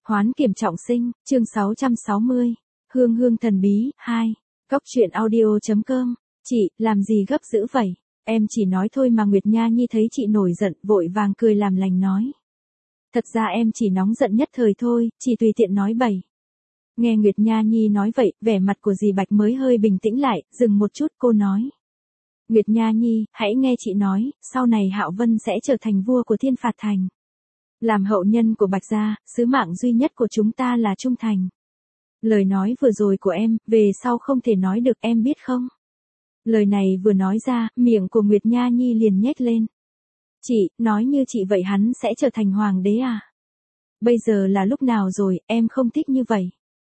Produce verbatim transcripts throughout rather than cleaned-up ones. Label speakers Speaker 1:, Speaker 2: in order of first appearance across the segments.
Speaker 1: Hoán kiểm trọng sinh, chương sáu trăm sáu mươi. Hương hương thần bí, hai. Cóc truyện audio.com. Chị, làm gì gấp dữ vậy? Em chỉ nói thôi mà. Nguyệt Nha Nhi thấy chị nổi giận, vội vàng cười làm lành nói. Thật ra em chỉ nóng giận nhất thời thôi, chỉ tùy tiện nói bậy. Nghe Nguyệt Nha Nhi nói vậy, vẻ mặt của dì Bạch mới hơi bình tĩnh lại, dừng một chút cô nói. Nguyệt Nha Nhi, hãy nghe chị nói, sau này Hạo Vân sẽ trở thành vua của Thiên Phạt Thành. Làm hậu nhân của Bạch gia, sứ mạng duy nhất của chúng ta là trung thành. Lời nói vừa rồi của em, về sau không thể nói được, em biết không? Lời này vừa nói ra, miệng của Nguyệt Nha Nhi liền nhếch lên. Chị, nói như chị vậy hắn sẽ trở thành hoàng đế à? Bây giờ là lúc nào rồi, em không thích như vậy.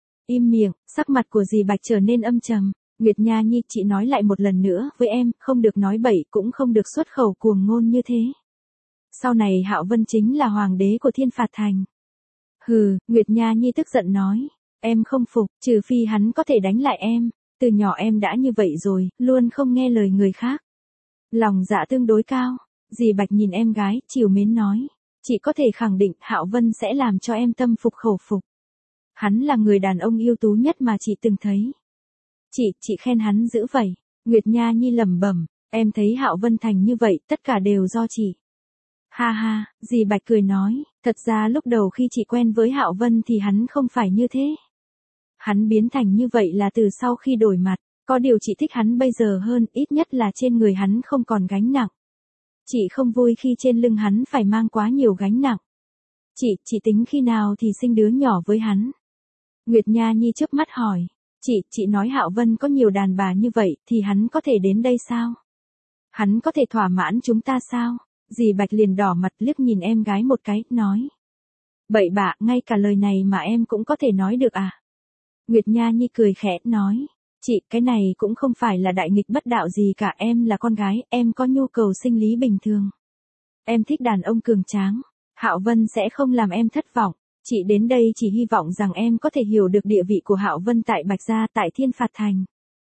Speaker 1: Im miệng, sắc mặt của dì Bạch trở nên âm trầm. Nguyệt Nha Nhi, chị nói lại một lần nữa với em, không được nói bậy, cũng không được xuất khẩu cuồng ngôn như thế. Sau này Hạo Vân chính là hoàng đế của Thiên Phạt Thành. Hừ, Nguyệt Nha Nhi tức giận nói. Em không phục, trừ phi hắn có thể đánh lại em. Từ nhỏ em đã như vậy rồi, luôn không nghe lời người khác. Lòng dạ tương đối cao. Dì Bạch nhìn em gái, trìu mến nói. Chị có thể khẳng định Hạo Vân sẽ làm cho em tâm phục khẩu phục. Hắn là người đàn ông ưu tú nhất mà chị từng thấy. Chị, chị khen hắn dữ vậy. Nguyệt Nha Nhi lẩm bẩm, em thấy Hạo Vân thành như vậy, tất cả đều do chị. Ha ha, dì Bạch cười nói, thật ra lúc đầu khi chị quen với Hạo Vân thì hắn không phải như thế. Hắn biến thành như vậy là từ sau khi đổi mặt, có điều chị thích hắn bây giờ hơn, ít nhất là trên người hắn không còn gánh nặng. Chị không vui khi trên lưng hắn phải mang quá nhiều gánh nặng. Chị, chị tính khi nào thì sinh đứa nhỏ với hắn? Nguyệt Nha Nhi chớp mắt hỏi. Chị, chị nói Hạo Vân có nhiều đàn bà như vậy, thì hắn có thể đến đây sao? Hắn có thể thỏa mãn chúng ta sao? Dì Bạch liền đỏ mặt liếc nhìn em gái một cái, nói. Bậy bạ, ngay cả lời này mà em cũng có thể nói được à? Nguyệt Nha Nhi cười khẽ, nói. Chị, cái này cũng không phải là đại nghịch bất đạo gì cả, em là con gái, em có nhu cầu sinh lý bình thường. Em thích đàn ông cường tráng. Hạo Vân sẽ không làm em thất vọng. Chị đến đây chỉ hy vọng rằng em có thể hiểu được địa vị của Hạo Vân tại Bạch gia, tại Thiên Phạt Thành.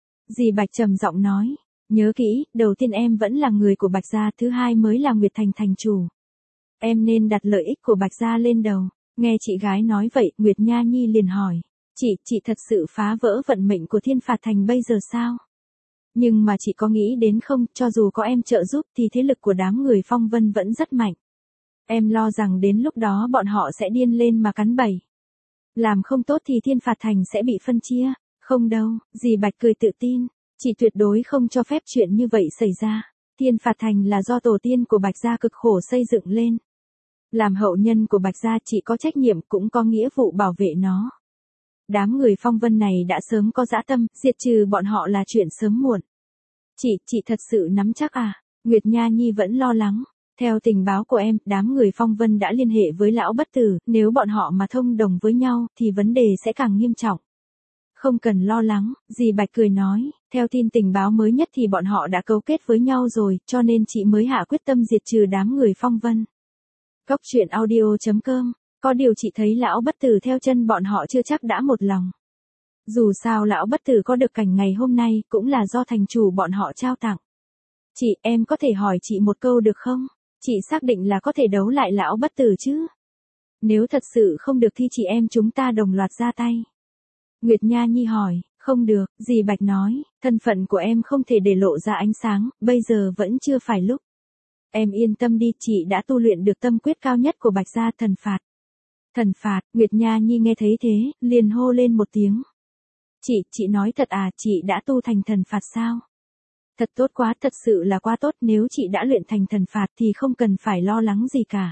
Speaker 1: Dì Bạch trầm giọng nói, nhớ kỹ, đầu tiên em vẫn là người của Bạch gia, thứ hai mới là Nguyệt Thành thành chủ. Em nên đặt lợi ích của Bạch gia lên đầu. Nghe chị gái nói vậy, Nguyệt Nha Nhi liền hỏi, chị, chị thật sự phá vỡ vận mệnh của Thiên Phạt Thành bây giờ sao? Nhưng mà chị có nghĩ đến không, cho dù có em trợ giúp thì thế lực của đám người Phong Vân vẫn rất mạnh. Em lo rằng đến lúc đó bọn họ sẽ điên lên mà cắn bầy. Làm không tốt thì Thiên Phạt Thành sẽ bị phân chia. Không đâu, dì Bạch cười tự tin. Chị tuyệt đối không cho phép chuyện như vậy xảy ra. Thiên Phạt Thành là do tổ tiên của Bạch gia cực khổ xây dựng lên. Làm hậu nhân của Bạch gia chị có trách nhiệm cũng có nghĩa vụ bảo vệ nó. Đám người Phong Vân này đã sớm có dã tâm, diệt trừ bọn họ là chuyện sớm muộn. Chị, chị thật sự nắm chắc à? Nguyệt Nha Nhi vẫn lo lắng. Theo tình báo của em, đám người Phong Vân đã liên hệ với lão bất tử, nếu bọn họ mà thông đồng với nhau, thì vấn đề sẽ càng nghiêm trọng. Không cần lo lắng, dì Bạch cười nói, theo tin tình báo mới nhất thì bọn họ đã cấu kết với nhau rồi, cho nên chị mới hạ quyết tâm diệt trừ đám người Phong Vân. Cóc truyện audio.com, có điều chị thấy lão bất tử theo chân bọn họ chưa chắc đã một lòng. Dù sao lão bất tử có được cảnh ngày hôm nay, cũng là do thành chủ bọn họ trao tặng. Chị, em có thể hỏi chị một câu được không? Chị xác định là có thể đấu lại lão bất tử chứ? Nếu thật sự không được thì chị em chúng ta đồng loạt ra tay. Nguyệt Nha Nhi hỏi, không được, dì Bạch nói, thân phận của em không thể để lộ ra ánh sáng, bây giờ vẫn chưa phải lúc. Em yên tâm đi, chị đã tu luyện được tâm quyết cao nhất của Bạch gia, thần phạt. Thần phạt, Nguyệt Nha Nhi nghe thấy thế, liền hô lên một tiếng. Chị, chị nói thật à, chị đã tu thành thần phạt sao? Thật tốt quá, thật sự là quá tốt, nếu chị đã luyện thành thần phạt thì không cần phải lo lắng gì cả.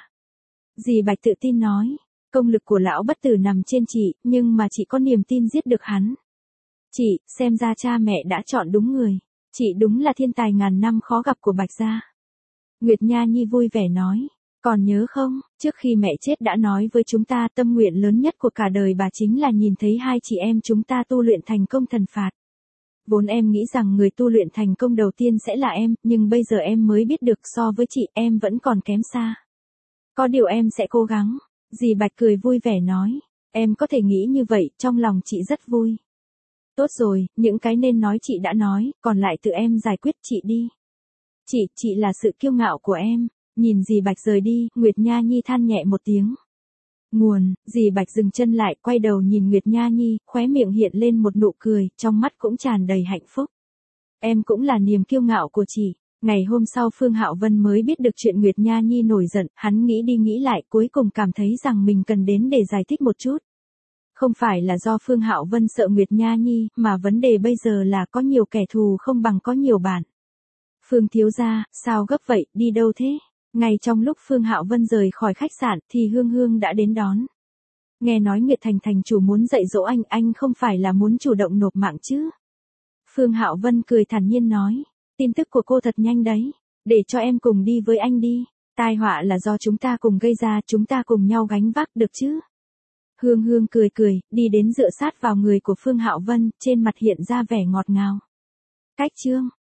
Speaker 1: Dì Bạch tự tin nói, công lực của lão bất tử nằm trên chị, nhưng mà chị có niềm tin giết được hắn. Chị, xem ra cha mẹ đã chọn đúng người, chị đúng là thiên tài ngàn năm khó gặp của Bạch gia. Nguyệt Nha Nhi vui vẻ nói, còn nhớ không, trước khi mẹ chết đã nói với chúng ta tâm nguyện lớn nhất của cả đời bà chính là nhìn thấy hai chị em chúng ta tu luyện thành công thần phạt. Vốn em nghĩ rằng người tu luyện thành công đầu tiên sẽ là em, nhưng bây giờ em mới biết được so với chị em vẫn còn kém xa. Có điều em sẽ cố gắng. Dì Bạch cười vui vẻ nói, em có thể nghĩ như vậy, trong lòng chị rất vui. Tốt rồi, những cái nên nói chị đã nói, còn lại tự em giải quyết chị đi. Chị, chị là sự kiêu ngạo của em. Nhìn dì Bạch rời đi, Nguyệt Nha Nhi than nhẹ một tiếng. Nguồn, dì Bạch dừng chân lại, quay đầu nhìn Nguyệt Nha Nhi, khóe miệng hiện lên một nụ cười, trong mắt cũng tràn đầy hạnh phúc. Em cũng là niềm kiêu ngạo của chị. Ngày hôm sau Phương Hạo Vân mới biết được chuyện Nguyệt Nha Nhi nổi giận, hắn nghĩ đi nghĩ lại cuối cùng cảm thấy rằng mình cần đến để giải thích một chút. Không phải là do Phương Hạo Vân sợ Nguyệt Nha Nhi, mà vấn đề bây giờ là có nhiều kẻ thù không bằng có nhiều bạn. Phương thiếu gia, sao gấp vậy, đi đâu thế? Ngay trong lúc Phương Hạo Vân rời khỏi khách sạn thì Hương Hương đã đến đón. Nghe nói Nguyệt Thành thành chủ muốn dạy dỗ anh, anh không phải là muốn chủ động nộp mạng chứ? Phương Hạo Vân cười thản nhiên nói, tin tức của cô thật nhanh đấy, để cho em cùng đi với anh đi, tai họa là do chúng ta cùng gây ra, chúng ta cùng nhau gánh vác được chứ? Hương Hương cười cười, đi đến dựa sát vào người của Phương Hạo Vân, trên mặt hiện ra vẻ ngọt ngào. Cách chương